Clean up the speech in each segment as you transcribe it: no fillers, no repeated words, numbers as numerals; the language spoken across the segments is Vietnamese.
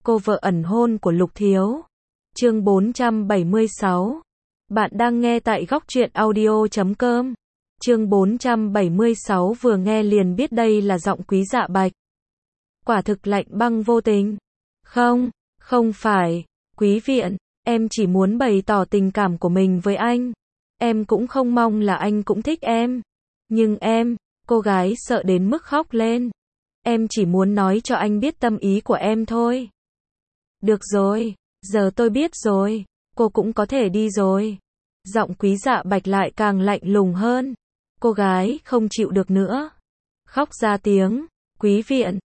Cô vợ ẩn hôn của Lục Thiếu. Chương 476. Bạn đang nghe tại góc truyện audio.com. Chương 476 vừa nghe liền biết đây là giọng Quý Dạ Bạch. Quả thực lạnh băng vô tình. Không phải, Quý Viện, em chỉ muốn bày tỏ tình cảm của mình với anh. Em cũng không mong là anh cũng thích em. Nhưng cô gái sợ đến mức khóc lên. Em chỉ muốn nói cho anh biết tâm ý của em thôi. Được rồi, giờ tôi biết rồi, cô cũng có thể đi rồi. Giọng Quý Dạ Bạch lại càng lạnh lùng hơn. Cô gái không chịu được nữa. Khóc ra tiếng, Quý Viện,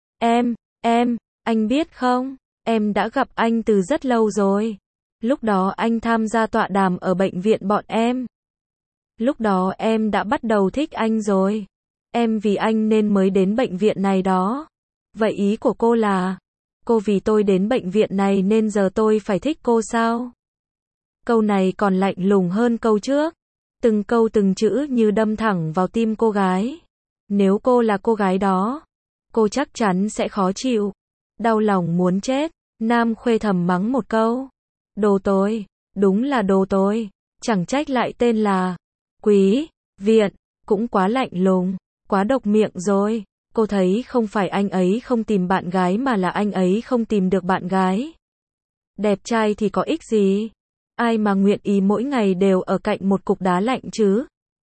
anh biết không, em đã gặp anh từ rất lâu rồi. Lúc đó anh tham gia tọa đàm ở bệnh viện bọn em. Lúc đó em đã bắt đầu thích anh rồi. Em vì anh nên mới đến bệnh viện này đó. Vậy ý của cô là, cô vì tôi đến bệnh viện này nên giờ tôi phải thích cô sao? Câu này còn lạnh lùng hơn câu trước. Từng câu từng chữ như đâm thẳng vào tim cô gái. Nếu cô là cô gái đó, cô chắc chắn sẽ khó chịu. Đau lòng muốn chết. Nam Khuê thầm mắng một câu. Đồ tồi, đúng là đồ tồi. Chẳng trách lại tên là Quý Viện, cũng quá lạnh lùng, quá độc miệng rồi. Cô thấy không phải anh ấy không tìm bạn gái mà là anh ấy không tìm được bạn gái. Đẹp trai thì có ích gì? Ai mà nguyện ý mỗi ngày đều ở cạnh một cục đá lạnh chứ?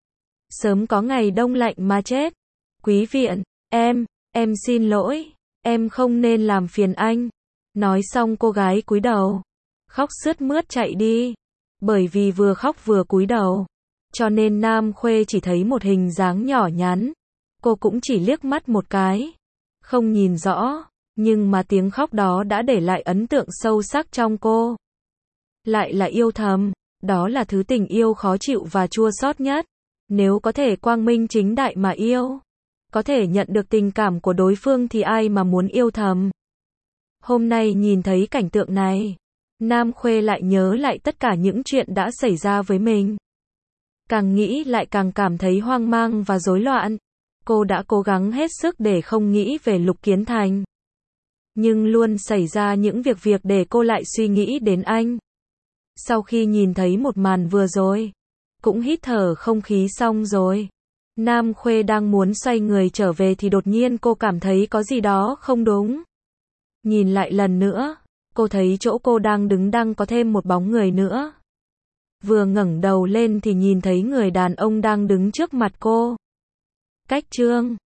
Sớm có ngày đông lạnh mà chết. Quý Viện, em xin lỗi, em không nên làm phiền anh. Nói xong cô gái cúi đầu, khóc sướt mướt chạy đi. Bởi vì vừa khóc vừa cúi đầu, cho nên Nam Khuê chỉ thấy một hình dáng nhỏ nhắn. Cô cũng chỉ liếc mắt một cái, không nhìn rõ, nhưng mà tiếng khóc đó đã để lại ấn tượng sâu sắc trong cô. Lại là yêu thầm, đó là thứ tình yêu khó chịu và chua xót nhất. Nếu có thể quang minh chính đại mà yêu, có thể nhận được tình cảm của đối phương thì ai mà muốn yêu thầm. Hôm nay nhìn thấy cảnh tượng này, Nam Khuê lại nhớ lại tất cả những chuyện đã xảy ra với mình. Càng nghĩ lại càng cảm thấy hoang mang và rối loạn. Cô đã cố gắng hết sức để không nghĩ về Lục Kiến Thành. Nhưng luôn xảy ra những việc để cô lại suy nghĩ đến anh. Sau khi nhìn thấy một màn vừa rồi, cũng hít thở không khí xong rồi. Nam Khuê đang muốn xoay người trở về thì đột nhiên cô cảm thấy có gì đó không đúng. Nhìn lại lần nữa, cô thấy chỗ cô đang đứng đang có thêm một bóng người nữa. Vừa ngẩng đầu lên thì nhìn thấy người đàn ông đang đứng trước mặt cô. Cách Trương